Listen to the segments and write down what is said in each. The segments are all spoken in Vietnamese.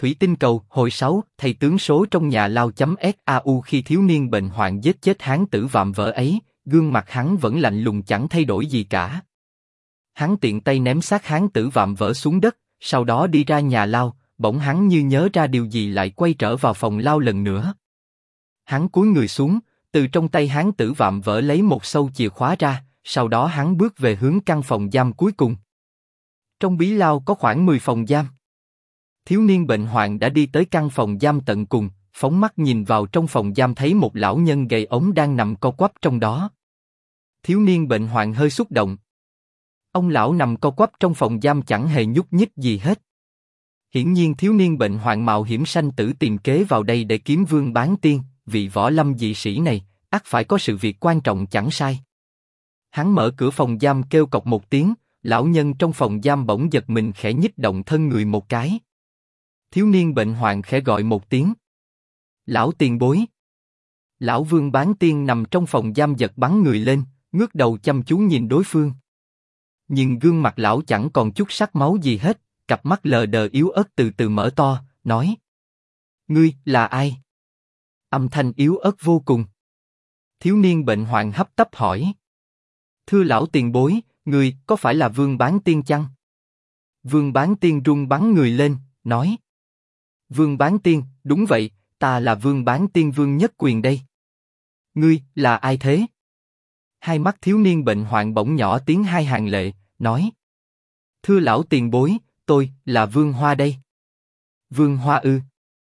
Thủy tinh cầu, hồi 6, thầy tướng số trong nhà lao.sau khi thiếu niên bệnh hoạn giết chết hán tử vạm vỡ ấy, gương mặt hắn vẫn lạnh lùng chẳng thay đổi gì cả. Hắn tiện tay ném xác hán tử vạm vỡ xuống đất, sau đó đi ra nhà lao, bỗng hắn như nhớ ra điều gì lại quay trở vào phòng lao lần nữa. Hắn cúi người xuống, từ trong tay hán tử vạm vỡ lấy một sâu chìa khóa ra, sau đó hắn bước về hướng căn phòng giam cuối cùng. Trong bí lao có khoảng 10 phòng giam. Thiếu niên bệnh hoạn đã đi tới căn phòng giam tận cùng, phóng mắt nhìn vào trong phòng giam thấy một lão nhân gầy ốm đang nằm co quắp trong đó. Thiếu niên bệnh hoạn hơi xúc động. Ông lão nằm co quắp trong phòng giam chẳng hề nhúc nhích gì hết. Hiển nhiên thiếu niên bệnh hoạn mạo hiểm sanh tử tìm kế vào đây để kiếm Vương Bán Tiên, vị võ lâm dị sĩ này, ắt phải có sự việc quan trọng chẳng sai. Hắn mở cửa phòng giam kêu cộc một tiếng, lão nhân trong phòng giam bỗng giật mình khẽ nhích động thân người một cái. Thiếu niên bệnh hoạn khẽ gọi một tiếng. Lão tiền bối. Lão Vương Bán Tiên nằm trong phòng giam giật bắn người lên, ngước đầu chăm chú nhìn đối phương. Nhưng gương mặt lão chẳng còn chút sắc máu gì hết, cặp mắt lờ đờ yếu ớt từ từ mở to, nói: Ngươi là ai? Âm thanh yếu ớt vô cùng. Thiếu niên bệnh hoạn hấp tấp hỏi: Thưa lão tiền bối, ngươi có phải là Vương Bán Tiên chăng? Vương Bán Tiên run bắn người lên, nói: Vương Bán Tiên, đúng vậy, ta là Vương Bán Tiên Vương Nhất Quyền đây. Ngươi là ai thế? Hai mắt thiếu niên bệnh hoạn bỗng nhỏ tiếng hai hàng lệ, nói: Thưa lão tiền bối, tôi là Vương Hoa đây. Vương Hoa ư?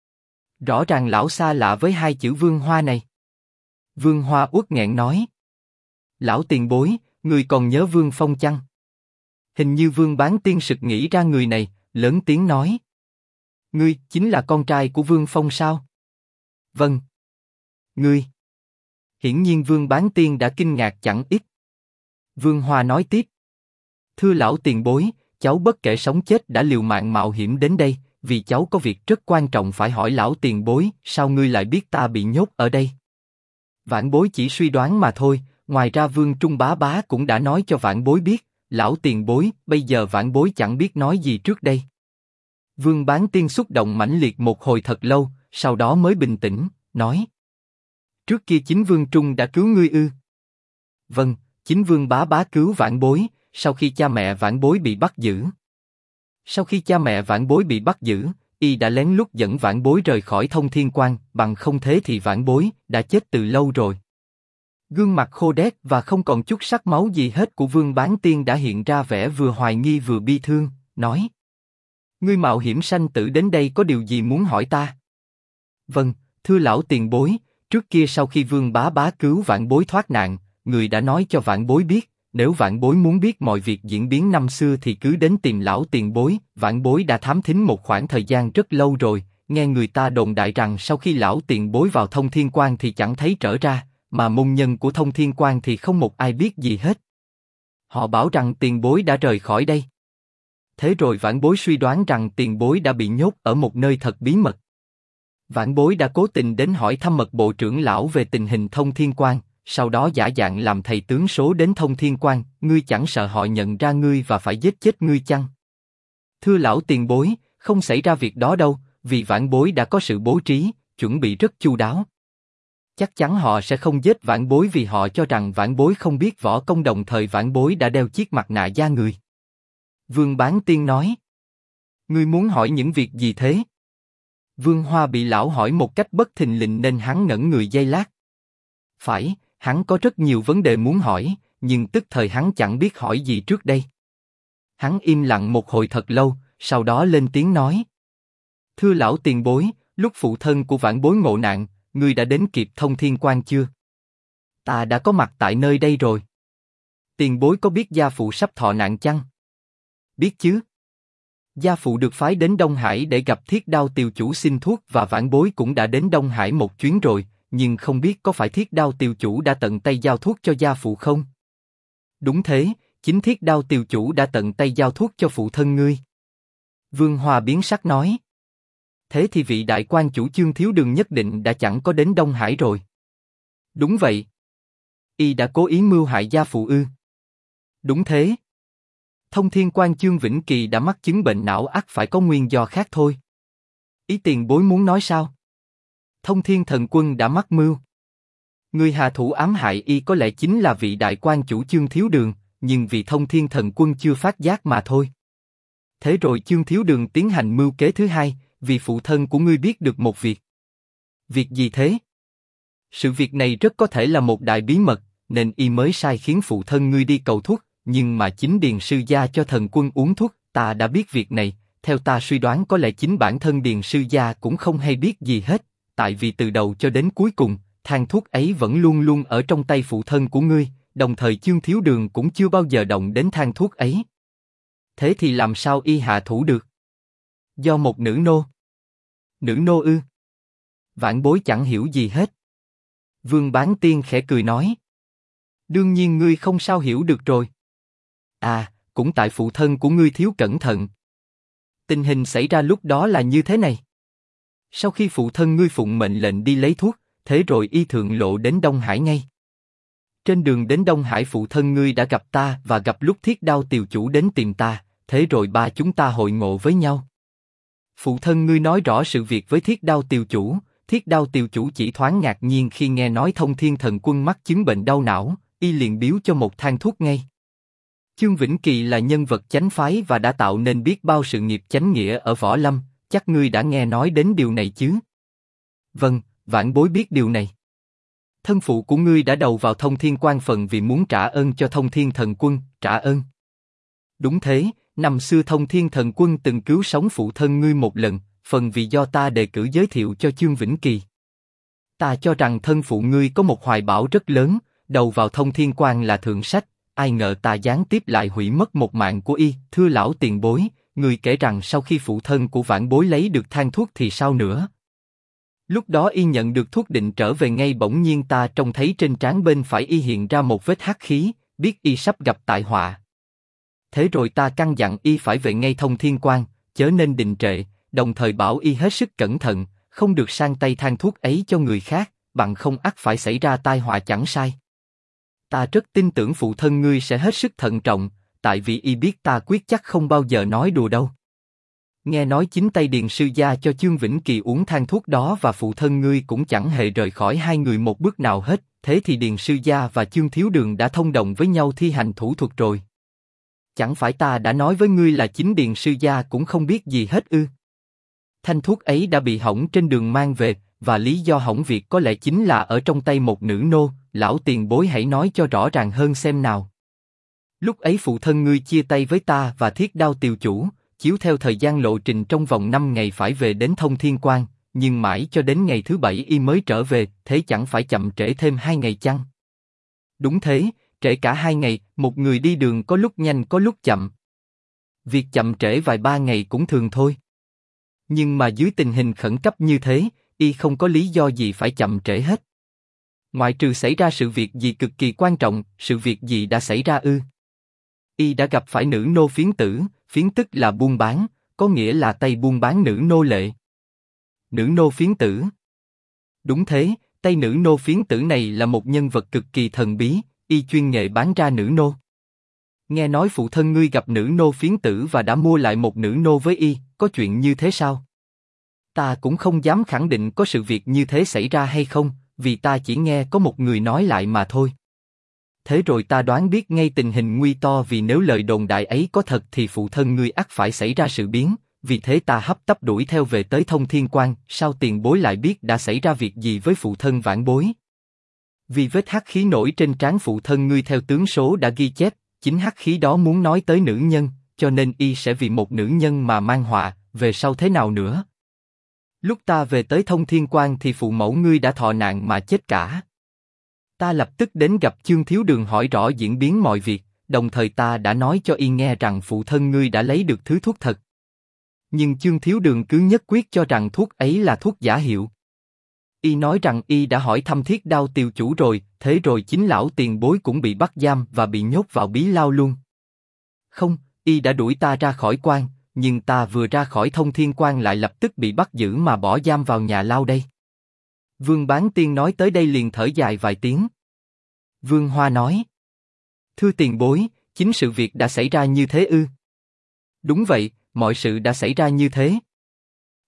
Rõ ràng lão xa lạ với hai chữ Vương Hoa này. Vương Hoa uất nghẹn nói: Lão tiền bối, người còn nhớ Vương Phong chăng? Hình như Vương Bán Tiên sực nghĩ ra người này, lớn tiếng nói: Ngươi chính là con trai của Vương Phong sao? Vâng. Ngươi. Hiển nhiên Vương Bán Tiên đã kinh ngạc chẳng ít. Vương Hoa nói tiếp: Thưa lão tiền bối, cháu bất kể sống chết đã liều mạng mạo hiểm đến đây, vì cháu có việc rất quan trọng phải hỏi lão tiền bối, sao ngươi lại biết ta bị nhốt ở đây? Vãn bối chỉ suy đoán mà thôi, ngoài ra Vương Trung Bá Bá cũng đã nói cho vãn bối biết, lão tiền bối, bây giờ vãn bối chẳng biết nói gì trước đây. Vương Bán Tiên xúc động mãnh liệt một hồi thật lâu, sau đó mới bình tĩnh, nói: Trước kia chính Vương Trung đã cứu ngươi ư? Vâng, chính Vương Bá Bá cứu vãn bối, sau khi cha mẹ vãn bối bị bắt giữ. Sau khi cha mẹ vãn bối bị bắt giữ, y đã lén lút dẫn vãn bối rời khỏi Thông Thiên Quan, bằng không thế thì vãn bối đã chết từ lâu rồi. Gương mặt khô đét và không còn chút sắc máu gì hết của Vương Bán Tiên đã hiện ra vẻ vừa hoài nghi vừa bi thương, nói: Ngươi mạo hiểm sanh tử đến đây có điều gì muốn hỏi ta? Vâng, thưa lão tiền bối, trước kia sau khi Vương Bá Bá cứu vãn bối thoát nạn, người đã nói cho vãn bối biết, nếu vãn bối muốn biết mọi việc diễn biến năm xưa thì cứ đến tìm lão tiền bối. Vãn bối đã thám thính một khoảng thời gian rất lâu rồi, nghe người ta đồn đại rằng sau khi lão tiền bối vào Thông Thiên Quan thì chẳng thấy trở ra, mà môn nhân của Thông Thiên Quan thì không một ai biết gì hết. Họ bảo rằng tiền bối đã rời khỏi đây. Thế rồi vãn bối suy đoán rằng tiền bối đã bị nhốt ở một nơi thật bí mật. Vãn bối đã cố tình đến hỏi thăm mật bộ trưởng lão về tình hình Thông Thiên Quan, sau đó giả dạng làm thầy tướng số đến Thông Thiên Quan. Ngươi chẳng sợ họ nhận ra ngươi và phải giết chết ngươi chăng? Thưa lão tiền bối, không xảy ra việc đó đâu, vì vãn bối đã có sự bố trí, chuẩn bị rất chu đáo. Chắc chắn họ sẽ không giết vãn bối vì họ cho rằng vãn bối không biết võ công, đồng thời vãn bối đã đeo chiếc mặt nạ da người. Vương Bán Tiên nói: Ngươi muốn hỏi những việc gì thế? Vương Hoa bị lão hỏi một cách bất thình lình nên hắn ngẩn người giây lát. Phải, hắn có rất nhiều vấn đề muốn hỏi, nhưng tức thời hắn chẳng biết hỏi gì trước đây. Hắn im lặng một hồi thật lâu, sau đó lên tiếng nói: Thưa lão tiền bối, lúc phụ thân của vãn bối ngộ nạn, ngươi đã đến kịp Thông Thiên Quan chưa? Ta đã có mặt tại nơi đây rồi. Tiền bối có biết gia phụ sắp thọ nạn chăng? Biết chứ. Gia phụ được phái đến Đông Hải để gặp Thiết Đao Tiều chủ xin thuốc và vãn bối cũng đã đến Đông Hải một chuyến rồi, nhưng không biết có phải Thiết Đao Tiều chủ đã tận tay giao thuốc cho gia phụ không? Đúng thế, chính Thiết Đao Tiều chủ đã tận tay giao thuốc cho phụ thân ngươi. Vương Hoa biến sắc nói: Thế thì vị đại quan chủ Chương Thiếu Đường nhất định đã chẳng có đến Đông Hải rồi. Đúng vậy. Y đã cố ý mưu hại gia phụ ư? Đúng thế. Thông Thiên Quan Chương Vĩnh Kỳ đã mắc chứng bệnh não, ắt phải có nguyên do khác thôi. Ý tiền bối muốn nói sao? Thông Thiên Thần Quân đã mắc mưu. Người hạ thủ ám hại y có lẽ chính là vị đại quan chủ Chương Thiếu Đường, nhưng vì Thông Thiên Thần Quân chưa phát giác mà thôi. Thế rồi Chương Thiếu Đường tiến hành mưu kế thứ hai, vì phụ thân của ngươi biết được một việc. Việc gì thế? Sự việc này rất có thể là một đại bí mật, nên y mới sai khiến phụ thân ngươi đi cầu thuốc, nhưng mà chính Điền sư gia cho thần quân uống thuốc. Ta đã biết việc này, theo ta suy đoán có lẽ chính bản thân Điền sư gia cũng không hay biết gì hết, tại vì từ đầu cho đến cuối cùng, thang thuốc ấy vẫn luôn luôn ở trong tay phụ thân của ngươi, đồng thời Chương Thiếu Đường cũng chưa bao giờ động đến thang thuốc ấy. Thế thì làm sao y hạ thủ được? Do một nữ nô. Nữ nô ư? Vãn bối chẳng hiểu gì hết. Vương Bán Tiên khẽ cười nói. Đương nhiên ngươi không sao hiểu được rồi. À, cũng tại phụ thân của ngươi thiếu cẩn thận. Tình hình xảy ra lúc đó là như thế này. Sau khi phụ thân ngươi phụng mệnh lệnh đi lấy thuốc, thế rồi y thượng lộ đến Đông Hải ngay. Trên đường đến Đông Hải phụ thân ngươi đã gặp ta và gặp lúc Thiết Đao Tiều chủ đến tìm ta, thế rồi ba chúng ta hội ngộ với nhau. Phụ thân ngươi nói rõ sự việc với Thiết Đao Tiều chủ, Thiết Đao Tiều chủ chỉ thoáng ngạc nhiên khi nghe nói Thông Thiên Thần Quân mắc chứng bệnh đau não, y liền biếu cho một thang thuốc ngay. Chương Vĩnh Kỳ là nhân vật chánh phái và đã tạo nên biết bao sự nghiệp chánh nghĩa ở Võ Lâm, chắc ngươi đã nghe nói đến điều này chứ? Vâng, vãn bối biết điều này. Thân phụ của ngươi đã đầu vào Thông Thiên Quan phần vì muốn trả ơn cho Thông Thiên Thần Quân, trả ơn. Đúng thế, năm xưa Thông Thiên Thần Quân từng cứu sống phụ thân ngươi một lần, phần vì do ta đề cử giới thiệu cho Chương Vĩnh Kỳ. Ta cho rằng thân phụ ngươi có một hoài bão rất lớn, đầu vào Thông Thiên Quan là thượng sách, ai ngờ ta gián tiếp lại hủy mất một mạng của y. Thưa lão tiền bối, người kể rằng sau khi phụ thân của vãn bối lấy được thang thuốc thì sao nữa? Lúc đó y nhận được thuốc định trở về ngay, bỗng nhiên ta trông thấy trên trán bên phải y hiện ra một vết hắc khí, biết y sắp gặp tai họa. Thế rồi ta căn dặn y phải về ngay Thông Thiên Quan, chớ nên đình trệ, đồng thời bảo y hết sức cẩn thận, không được sang tay thang thuốc ấy cho người khác, bằng không ắt phải xảy ra tai họa chẳng sai. Ta rất tin tưởng phụ thân ngươi sẽ hết sức thận trọng, tại vì y biết ta quyết chắc không bao giờ nói đùa đâu. Nghe nói chính tay Điền sư gia cho Chương Vĩnh Kỳ uống thang thuốc đó và phụ thân ngươi cũng chẳng hề rời khỏi hai người một bước nào hết, thế thì Điền sư gia và Chương Thiếu Đường đã thông đồng với nhau thi hành thủ thuật rồi. Chẳng phải ta đã nói với ngươi là chính Điền sư gia cũng không biết gì hết ư? Thanh thuốc ấy đã bị hỏng trên đường mang về, và lý do hỏng việc có lẽ chính là ở trong tay một nữ nô. Lão tiền bối hãy nói cho rõ ràng hơn xem nào. Lúc ấy phụ thân ngươi chia tay với ta và Thiết Đao Tiều chủ, chiếu theo thời gian lộ trình trong vòng 5 ngày phải về đến Thông Thiên Quan, nhưng mãi cho đến ngày thứ 7 y mới trở về, thế chẳng phải chậm trễ thêm 2 ngày chăng? Đúng thế, trễ cả 2 ngày, một người đi đường có lúc nhanh có lúc chậm. Việc chậm trễ vài 3 ngày cũng thường thôi. Nhưng mà dưới tình hình khẩn cấp như thế, y không có lý do gì phải chậm trễ hết. Ngoại trừ xảy ra sự việc gì cực kỳ quan trọng, sự việc gì đã xảy ra ư? Y đã gặp phải nữ nô phiến tử, phiến tức là buôn bán, có nghĩa là tay buôn bán nữ nô lệ. Nữ nô phiến tử. Đúng thế, tay nữ nô phiến tử này là một nhân vật cực kỳ thần bí, y chuyên nghệ bán ra nữ nô. Nghe nói phụ thân ngươi gặp nữ nô phiến tử và đã mua lại một nữ nô với y, có chuyện như thế sao? Ta cũng không dám khẳng định có sự việc như thế xảy ra hay không, vì ta chỉ nghe có một người nói lại mà thôi. Thế rồi ta đoán biết ngay tình hình nguy to, vì nếu lời đồn đại ấy có thật thì phụ thân ngươi ắt phải xảy ra sự biến, vì thế ta hấp tấp đuổi theo về tới Thông Thiên Quan. Sao tiền bối lại biết đã xảy ra việc gì với phụ thân vãn bối? Vì vết hắc khí nổi trên trán phụ thân ngươi theo tướng số đã ghi chép, chính hắc khí đó muốn nói tới nữ nhân, cho nên y sẽ vì một nữ nhân mà mang họa, về sau thế nào nữa? Lúc ta về tới Thông Thiên Quan thì phụ mẫu ngươi đã thọ nạn mà chết cả. Ta lập tức đến gặp Chương Thiếu Đường hỏi rõ diễn biến mọi việc, đồng thời ta đã nói cho y nghe rằng phụ thân ngươi đã lấy được thứ thuốc thật. Nhưng Chương Thiếu Đường cứ nhất quyết cho rằng thuốc ấy là thuốc giả hiệu. Y nói rằng y đã hỏi thăm Thiết Đao Tiều chủ rồi, thế rồi chính lão tiền bối cũng bị bắt giam và bị nhốt vào bí lao luôn. Không, y đã đuổi ta ra khỏi quan, nhưng ta vừa ra khỏi Thông Thiên Quan lại lập tức bị bắt giữ mà bỏ giam vào nhà lao đây. Vương Bán Tiên nói tới đây liền thở dài vài tiếng. Vương Hoa nói: Thưa tiền bối, chính sự việc đã xảy ra như thế ư? Đúng vậy, mọi sự đã xảy ra như thế.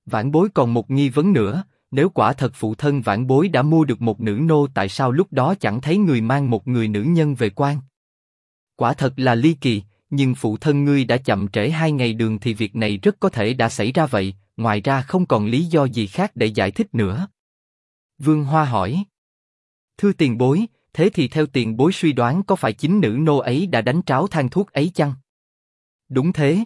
Vãn bối còn một nghi vấn nữa, nếu quả thật phụ thân vãn bối đã mua được một nữ nô, tại sao lúc đó chẳng thấy người mang một người nữ nhân về quan? Quả thật là ly kỳ, nhưng phụ thân ngươi đã chậm trễ 2 ngày đường thì việc này rất có thể đã xảy ra vậy, ngoài ra không còn lý do gì khác để giải thích nữa. Vương Hoa hỏi. Thưa tiền bối, thế thì theo tiền bối suy đoán có phải chính nữ nô ấy đã đánh tráo than thuốc ấy chăng? Đúng thế.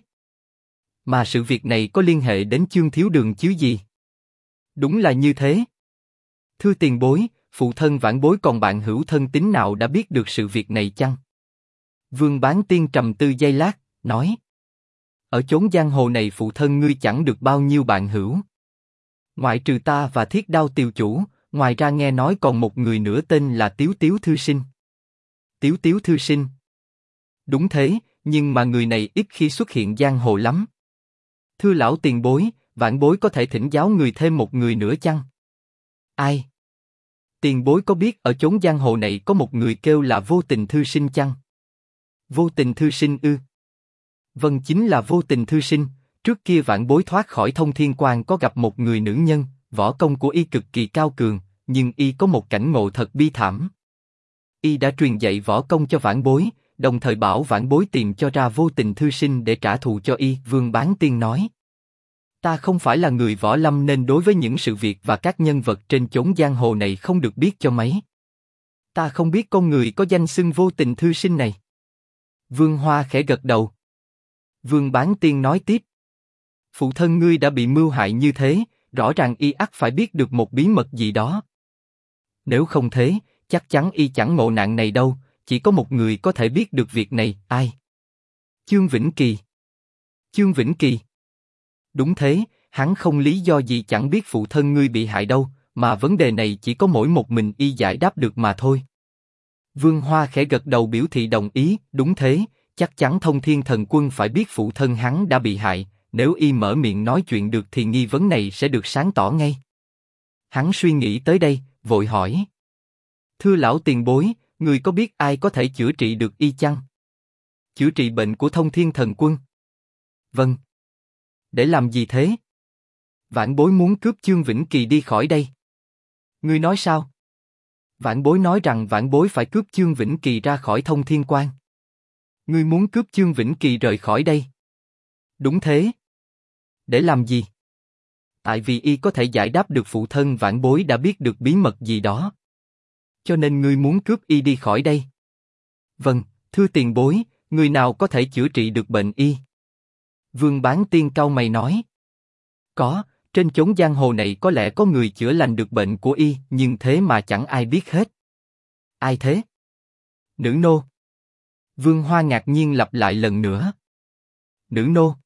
Mà sự việc này có liên hệ đến Chương Thiếu Đường chứ gì? Đúng là như thế. Thưa tiền bối, phụ thân vãn bối còn bạn hữu thân tín nào đã biết được sự việc này chăng? Vương Bán Tiên trầm tư giây lát, nói. Ở chốn giang hồ này phụ thân ngươi chẳng được bao nhiêu bạn hữu. Ngoại trừ ta và Thiết Đao Tiều chủ, ngoài ra nghe nói còn một người nữa tên là Tiếu Tiếu Thư Sinh. Tiếu Tiếu Thư Sinh. Đúng thế, nhưng mà người này ít khi xuất hiện giang hồ lắm. Thưa lão tiền bối, vãn bối có thể thỉnh giáo người thêm một người nữa chăng? Ai? Tiền bối có biết ở chốn giang hồ này có một người kêu là Vô Tình Thư Sinh chăng? Vô Tình Thư Sinh ư? Vâng, chính là Vô Tình Thư Sinh. Trước kia vãn bối thoát khỏi Thông Thiên Quan có gặp một người nữ nhân, võ công của y cực kỳ cao cường, nhưng y có một cảnh ngộ thật bi thảm. Y đã truyền dạy võ công cho vãn bối, đồng thời bảo vãn bối tìm cho ra Vô Tình Thư Sinh để trả thù cho y. Vương Bán Tiên nói. Ta không phải là người võ lâm nên đối với những sự việc và các nhân vật trên chốn giang hồ này không được biết cho mấy. Ta không biết con người có danh xưng Vô Tình Thư Sinh này. Vương Hoa khẽ gật đầu. Vương Bán Tiên nói tiếp. Phụ thân ngươi đã bị mưu hại như thế, rõ ràng y ắt phải biết được một bí mật gì đó. Nếu không thế, chắc chắn y chẳng ngộ nạn này đâu, chỉ có một người có thể biết được việc này, ai? Chương Vĩnh Kỳ. Chương Vĩnh Kỳ. Đúng thế, hắn không lý do gì chẳng biết phụ thân ngươi bị hại đâu, mà vấn đề này chỉ có mỗi một mình y giải đáp được mà thôi. Vương Hoa khẽ gật đầu biểu thị đồng ý, đúng thế, chắc chắn Thông Thiên Thần Quân phải biết phụ thân hắn đã bị hại, nếu y mở miệng nói chuyện được thì nghi vấn này sẽ được sáng tỏ ngay. Hắn suy nghĩ tới đây, vội hỏi. Thưa lão tiền bối, người có biết ai có thể chữa trị được y chăng? Chữa trị bệnh của Thông Thiên Thần Quân? Vâng. Để làm gì thế? Vãn bối muốn cướp Chương Vĩnh Kỳ đi khỏi đây. Ngươi nói sao? Vãn bối nói rằng vãn bối phải cướp Chương Vĩnh Kỳ ra khỏi Thông Thiên Quan. Ngươi muốn cướp Chương Vĩnh Kỳ rời khỏi đây? Đúng thế. Để làm gì? Tại vì y có thể giải đáp được phụ thân vãn bối đã biết được bí mật gì đó. Cho nên ngươi muốn cướp y đi khỏi đây. Vâng, thưa tiền bối, người nào có thể chữa trị được bệnh y? Vương Bán Tiên cau mày nói. Có, trên chốn giang hồ này có lẽ có người chữa lành được bệnh của y, nhưng thế mà chẳng ai biết hết. Ai thế? Nữ nô. Vương Hoa ngạc nhiên lặp lại lần nữa. Nữ nô.